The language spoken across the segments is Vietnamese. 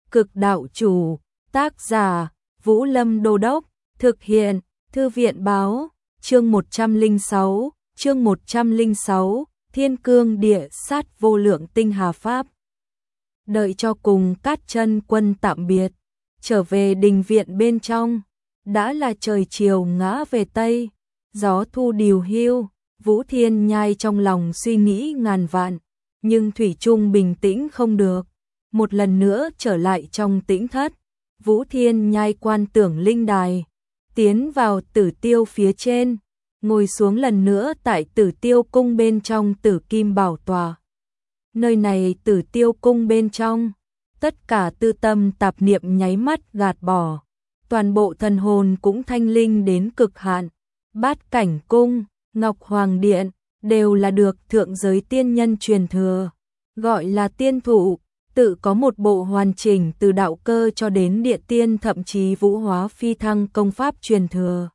Cực đạo chủ, tác giả, Vũ Lâm Đô Đốc, thực hiện, Thư viện báo, chương 106, Thiên Cương Địa Sát Vô Lượng Tinh Hà Pháp. Đợi cho cùng Cát Chân Quân tạm biệt, trở về đình viện bên trong, đã là trời chiều ngã về Tây, gió thu điều hiu, Vũ Thiên Nhai trong lòng suy nghĩ ngàn vạn, nhưng thủy chung bình tĩnh không được. Một lần nữa trở lại trong tĩnh thất, Vũ Thiên Nhai quan tưởng linh đài, tiến vào Tử Tiêu phía trên, ngồi xuống lần nữa tại Tử Tiêu cung bên trong Tử Kim bảo tòa. Nơi này Tử Tiêu cung bên trong, tất cả tư tâm tạp niệm nháy mắt gạt bỏ, toàn bộ thần hồn cũng thanh linh đến cực hạn. Bát Cảnh cung, Ngọc Hoàng điện đều là được thượng giới tiên nhân truyền thừa, gọi là tiên thụ, tự có một bộ hoàn chỉnh từ đạo cơ cho đến địa tiên, thậm chí vũ hóa phi thăng công pháp truyền thừa.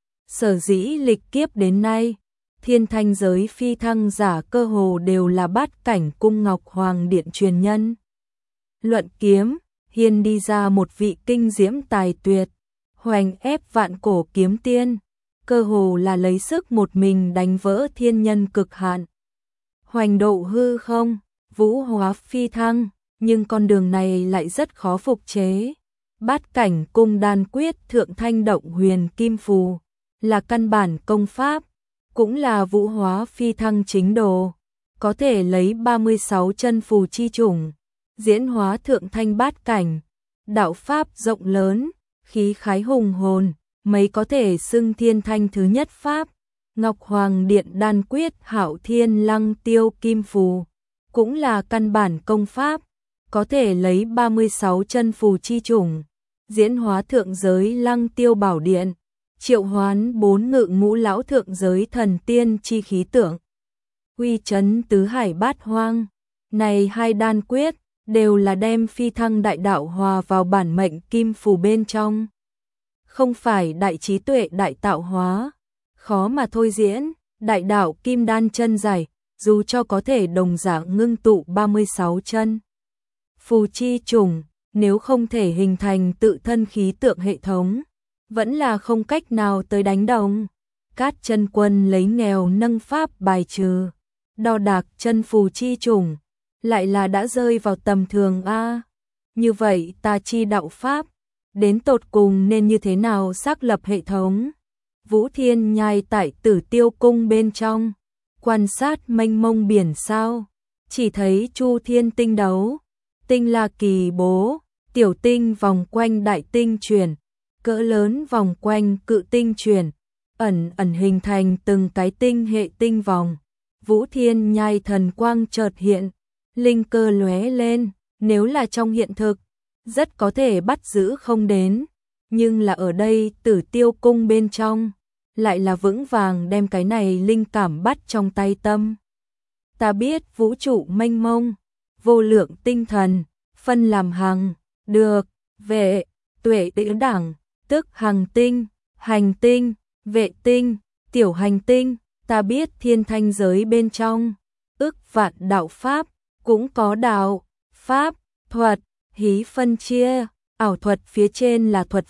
Sở dĩ lịch kiếp đến nay, thiên thanh giới phi thăng giả cơ hồ đều là Bát Cảnh cung Ngọc Hoàng điện truyền nhân. Luận kiếm, hiên đi ra một vị kinh diễm tài tuyệt, hoành ép vạn cổ kiếm tiên, cơ hồ là lấy sức một mình đánh vỡ thiên nhân cực hạn. Hoành độ hư không, vũ hóa phi thăng, nhưng con đường này lại rất khó phục chế. Bát Cảnh cung đan quyết thượng thanh động huyền kim phù, là căn bản công pháp, cũng là vũ hóa phi thăng chính đồ, có thể lấy 36 chân phù chi chủng, diễn hóa thượng thanh bát cảnh, đạo pháp rộng lớn, khí khái hùng hồn, mấy có thể xưng thiên thanh thứ nhất pháp. Ngọc Hoàng điện đan quyết hạo thiên lăng tiêu kim phù, cũng là căn bản công pháp, có thể lấy 36 chân phù chi chủng, diễn hóa thượng giới lăng tiêu bảo điện, triệu hoán 4 ngự ngũ lão thượng giới thần tiên chi khí tượng, uy chấn tứ hải bát hoang. Này hai đan quyết đều là đem phi thăng đại đạo hòa vào bản mệnh kim phù bên trong, không phải đại trí tuệ đại tạo hóa, khó mà thôi diễn. Đại đạo kim đan chân giải, dù cho có thể đồng dạng ngưng tụ 36 chân phù chi chủng, nếu không thể hình thành tự thân khí tượng hệ thống, vẫn là không cách nào tới đánh đồng. Cát Chân Quân lấy nghèo nâng pháp bài trừ, đo đạc chân phù chi chủng, lại là đã rơi vào tầm thường a. Như vậy ta chi đạo pháp, đến tột cùng nên như thế nào xác lập hệ thống? Vũ Thiên Nhai tại Tử Tiêu cung bên trong, quan sát mênh mông biển sao, chỉ thấy chu thiên tinh đấu, tinh là kỳ bố, tiểu tinh vòng quanh đại tinh chuyển, cỡ lớn vòng quanh cự tinh chuyển, ẩn ẩn hình thành từng cái tinh hệ tinh vòng. Vũ Thiên Nhai thần quang chợt hiện, linh cơ lóe lên, nếu là trong hiện thực, rất có thể bắt giữ không đến, nhưng là ở đây Tử Tiêu cung bên trong, lại là vững vàng đem cái này linh cảm bắt trong tay tâm. Ta biết vũ trụ mênh mông, vô lượng tinh thần, phân làm hằng, được, vệ, tuệ tĩnh đẳng, tức hằng tinh, hành tinh, vệ tinh, tiểu hành tinh. Ta biết thiên thanh giới bên trong, ức vạn đạo pháp, cũng có đạo, pháp, thuật, hí phân chia, ảo thuật phía trên là thuật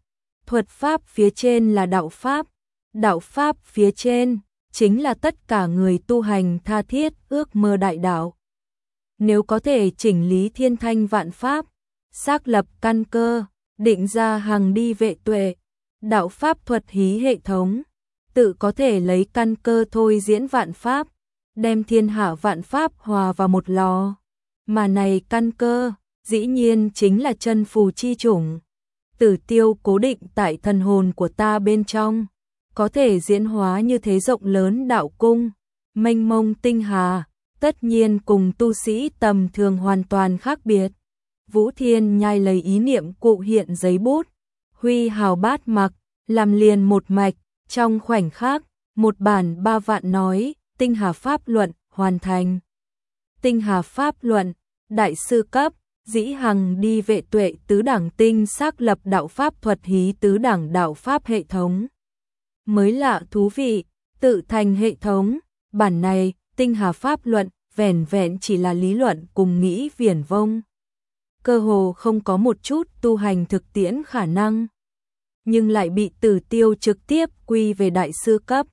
pháp phía trên là đạo pháp phía trên, chính là tất cả người tu hành tha thiết ước mơ đại đạo. Nếu có thể chỉnh lý thiên thanh vạn pháp, xác lập căn cơ, định ra hàng đi vệ tuệ, đạo pháp thuật hí hệ thống, tự có thể lấy căn cơ thôi diễn vạn pháp, đem thiên hạ vạn pháp hòa vào một lò. Mà này căn cơ, dĩ nhiên chính là chân phù chi chủng. Tử Tiêu cố định tại thần hồn của ta bên trong, có thể diễn hóa như thế rộng lớn đạo cung, mênh mông tinh hà, tất nhiên cùng tu sĩ tầm thường hoàn toàn khác biệt. Vũ Thiên Nhai lấy ý niệm cụ hiện giấy bút, huy hào bát mặc, làm liền một mạch, trong khoảnh khắc, một bản 3 vạn nói, tinh hà pháp luận, hoàn thành. Tinh hà pháp luận, đại sư cấp, dĩ hằng đi vệ tuệ tứ đẳng tinh xác lập đạo pháp thuật hí tứ đẳng đạo pháp hệ thống. Mới lạ thú vị, tự thành hệ thống, bản này, tinh hà pháp luận, vẻn vẹn chỉ là lý luận cùng nghĩ viển vông. cơ hồ không có một chút tu hành thực tiễn khả năng, nhưng lại bị Tử Tiêu trực tiếp quy về đại sư cấp,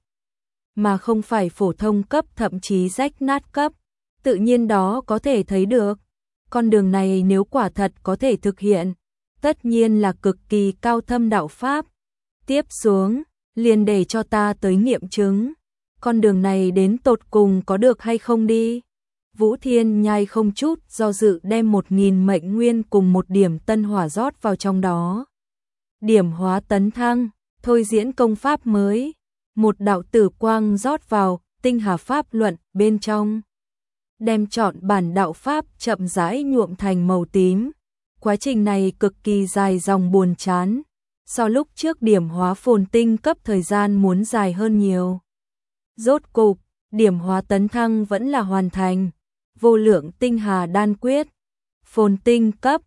mà không phải phổ thông cấp, thậm chí rách nát cấp. Tự nhiên đó có thể thấy được, con đường này nếu quả thật có thể thực hiện, tất nhiên là cực kỳ cao thâm đạo pháp. Tiếp xuống, liền để cho ta tới nghiệm chứng, con đường này đến tột cùng có được hay không đi. Vũ Thiên Nhai không chút do dự đem 1000 mệnh nguyên cùng một điểm tân hỏa rót vào trong đó. Điểm hóa tấn thăng, thôi diễn công pháp mới, một đạo tử quang rót vào tinh hà pháp luận bên trong, đem trọn bản đạo pháp chậm rãi nhuộm thành màu tím. Quá trình này cực kỳ dài dòng buồn chán, so lúc trước điểm hóa phồn tinh cấp thời gian muốn dài hơn nhiều. Rốt cục, điểm hóa tấn thăng vẫn là hoàn thành. Vô lượng tinh hà đan quyết, phồn tinh cấp,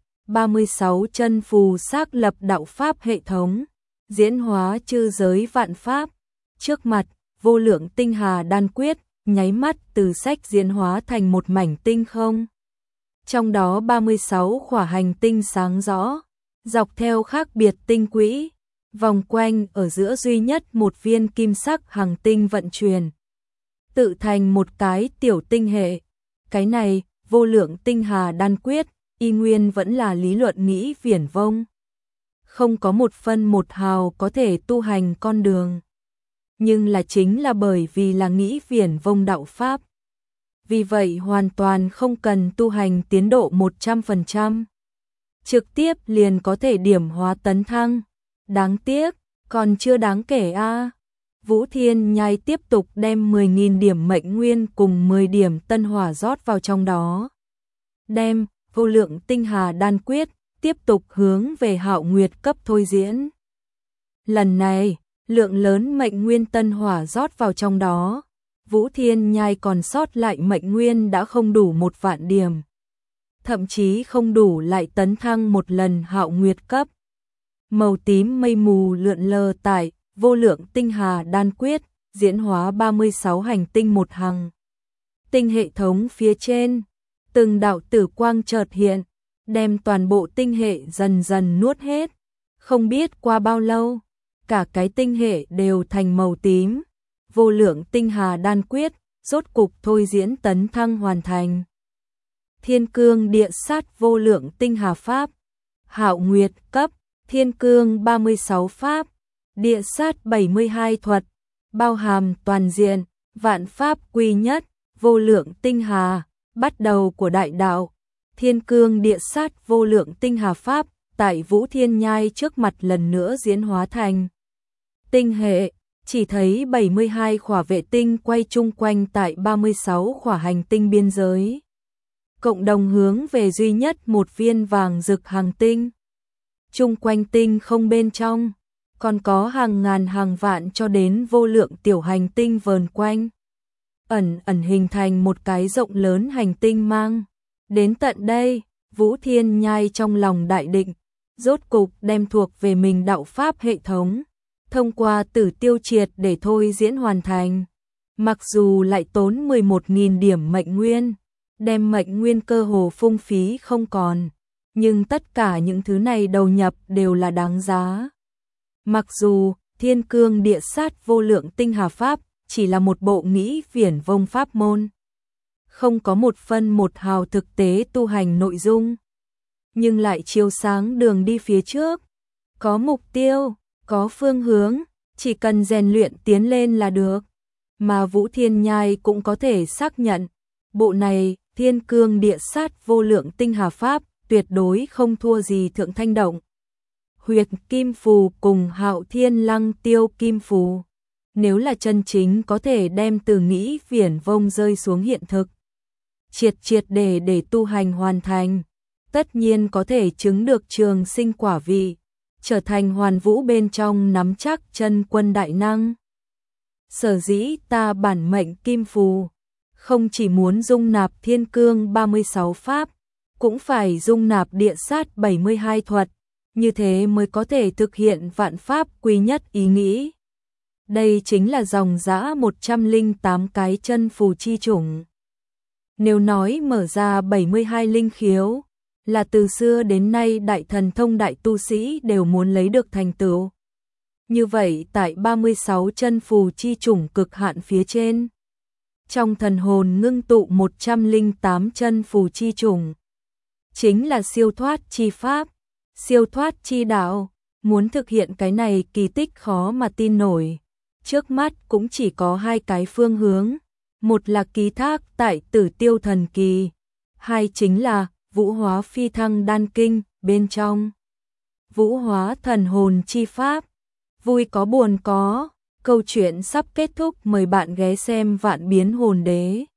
36 chân phù xác lập đạo pháp hệ thống, diễn hóa chư giới vạn pháp. Trước mặt, vô lượng tinh hà đan quyết, nháy mắt từ sách diễn hóa thành một mảnh tinh không. Trong đó 36 khỏa hành tinh sáng rõ, dọc theo khác biệt tinh quỹ, vòng quanh ở giữa duy nhất một viên kim sắc hành tinh vận chuyển, tự thành một cái tiểu tinh hệ. Cái này, vô lượng tinh hà đan quyết, y nguyên vẫn là lý luận nghĩ viển vông. Không có một phân một hào có thể tu hành con đường. Nhưng là chính là bởi vì là nghĩ viển vông đạo pháp. Vì vậy hoàn toàn không cần tu hành tiến độ 100%. Trực tiếp liền có thể điểm hóa tấn thăng. Đáng tiếc, còn chưa đáng kể a. Vũ Thiên Nhai tiếp tục đem 10.000 điểm mệnh nguyên cùng 10 điểm tân hỏa rót vào trong đó. Đem vô lượng tinh hà đan quyết tiếp tục hướng về Hạo Nguyệt cấp thôi diễn. Lần này, lượng lớn mệnh nguyên tân hỏa rót vào trong đó. Vũ Thiên Nhai còn sót lại mệnh nguyên đã không đủ 1.000 điểm. Thậm chí không đủ lại tấn thăng một lần Hạo Nguyệt cấp. Màu tím mây mù lượn lờ tại vô lượng tinh hà đan quyết, diễn hóa 36 hành tinh một hằng. Tinh hệ thống phía trên, từng đạo tử quang chợt hiện, đem toàn bộ tinh hệ dần dần nuốt hết. Không biết qua bao lâu, cả cái tinh hệ đều thành màu tím. Vô lượng tinh hà đan quyết, rốt cục thôi diễn tấn thăng hoàn thành. Thiên cương địa sát vô lượng tinh hà pháp, Hạo Nguyệt cấp, thiên cương 36 pháp, địa sát 72 thuật, bao hàm toàn diện, vạn pháp quy nhất, vô lượng tinh hà, bắt đầu của đại đạo. Thiên cương địa sát vô lượng tinh hà pháp, tại Vũ Thiên Nhai trước mặt lần nữa diễn hóa thành tinh hệ. Chỉ thấy 72 khỏa vệ tinh quay chung quanh tại 36 khỏa hành tinh biên giới, cộng đồng hướng về duy nhất một viên vàng rực hành tinh. Chung quanh tinh không bên trong, còn có hàng ngàn hàng vạn cho đến vô lượng tiểu hành tinh vờn quanh, ẩn ẩn hình thành một cái rộng lớn hành tinh mang. Đến tận đây, Vũ Thiên Nhai trong lòng đại định, rốt cục đem thuộc về mình đạo pháp hệ thống, thông qua Tử Tiêu triệt để thôi diễn hoàn thành. Mặc dù lại tốn 11.000 điểm mệnh nguyên, đem mệnh nguyên cơ hồ phung phí không còn, nhưng tất cả những thứ này đầu nhập đều là đáng giá. Mặc dù thiên cương địa sát vô lượng tinh hà pháp chỉ là một bộ nghĩ viển vông pháp môn, không có một phân một hào thực tế tu hành nội dung, nhưng lại chiếu sáng đường đi phía trước. Có mục tiêu, có phương hướng, chỉ cần rèn luyện tiến lên là được. Mà Vũ Thiên Nhai cũng có thể xác nhận, bộ này thiên cương địa sát vô lượng tinh hà pháp tuyệt đối không thua gì Thượng Thanh Động, Huyệt Kim Phù cùng Hạo Thiên Lăng Tiêu Kim Phù. Nếu là chân chính có thể đem từ nghĩ viển vông rơi xuống hiện thực, triệt để tu hành hoàn thành, tất nhiên có thể chứng được trường sinh quả vị, trở thành hoàn vũ bên trong nắm chắc chân quân đại năng. Sở dĩ ta bản mệnh kim phù, không chỉ muốn dung nạp thiên cương 36 pháp, cũng phải dung nạp địa sát 72 thuật, như thế mới có thể thực hiện vạn pháp quy nhất ý nghĩ. Đây chính là dòng dã 108 cái chân phù chi chủng. Nếu nói mở ra 72 linh khiếu, là từ xưa đến nay đại thần thông đại tu sĩ đều muốn lấy được thành tựu. Như vậy tại 36 chân phù chi chủng cực hạn phía trên, trong thần hồn ngưng tụ 108 chân phù chi chủng, chính là siêu thoát chi pháp, siêu thoát chi đạo. Muốn thực hiện cái này kỳ tích khó mà tin nổi. Trước mắt cũng chỉ có hai cái phương hướng, một là ký thác tại Tử Tiêu thần kỳ, hai chính là Vũ Hóa Phi Thăng Đan Kinh bên trong. Vũ Hóa thần hồn chi pháp, vui có buồn có, câu chuyện sắp kết thúc, mời bạn ghé xem Vạn Biến Hồn Đế.